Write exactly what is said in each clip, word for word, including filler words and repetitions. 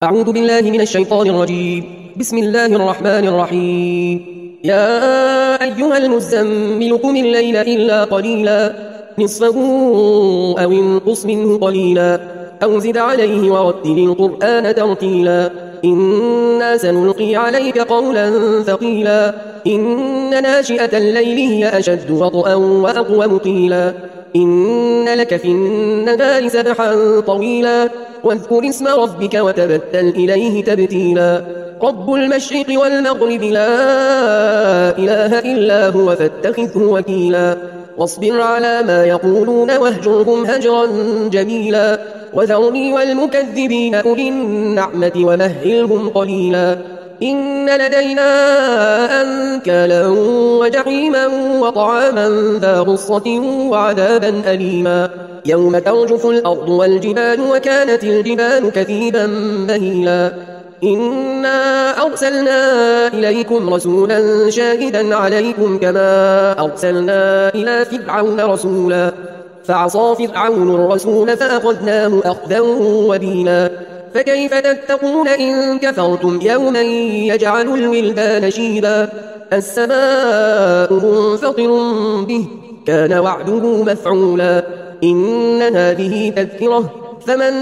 أعوذ بالله من الشيطان الرجيم. بسم الله الرحمن الرحيم. يا أيها المزمل قم الليل إلا قليلا نصفه أو انقص منه قليلا أو زد عليه ورتل القرآن ترتيلا إنا سنلقي عليك قولا ثقيلا إن ناشئة الليل هي أشد وطئا وأقوم قيلا إن لك في النهار سبحا طويلا واذكر اسم ربك وتبتل إليه تبتيلا رب المشرق والمغرب لا إله إلا هو فاتخذه وكيلا واصبر على ما يقولون واهجرهم هجرا جميلا وذرني والمكذبين أولي النعمة ومهلهم قليلا إن لدينا أنكالا وجحيما وطعاما ذا غصة وعذابا أليما يوم ترجف الأرض والجبال وكانت الجبال كثيبا مهيلا إنا أرسلنا إليكم رسولا شاهدا عليكم كما أرسلنا إلى فرعون رسولا فعصى فرعون الرسول فأخذناه أخذا وبيلا فكيف تتقون إن كفرتم يوما يجعل الولدان شيبا السماء منفطر به كان وعده مفعولا إن هذه تذكرة فمن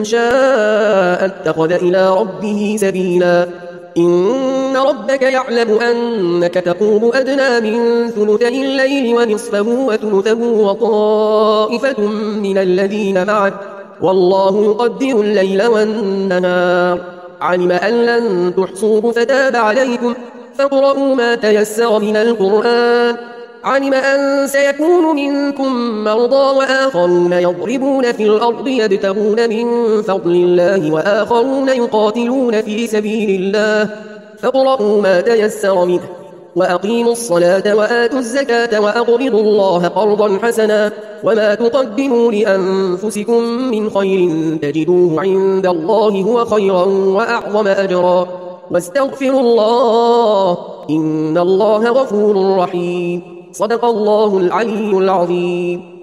شاء اتخذ إلى ربه سبيلا إن ربك يعلم أنك تقوم أدنى من ثلثي الليل ونصفه وثلثه وطائفة من الذين معك والله يقدر الليل والنهار علم أن لن تحصوه فتاب عليكم فاقرؤوا ما تيسر من القرآن علم أن سيكون منكم مرضى وآخرون يضربون في الأرض يبتغون من فضل الله وآخرون يقاتلون في سبيل الله فاقرؤوا ما تيسر منه وأقيموا الصلاة وآتوا الزكاة وأقرضوا الله قرضا حسنا وما تقدموا لأنفسكم من خير تجدوه عند الله هو خيرا وأعظم أجرا واستغفروا الله إن الله غفور رحيم صدق الله العلي العظيم.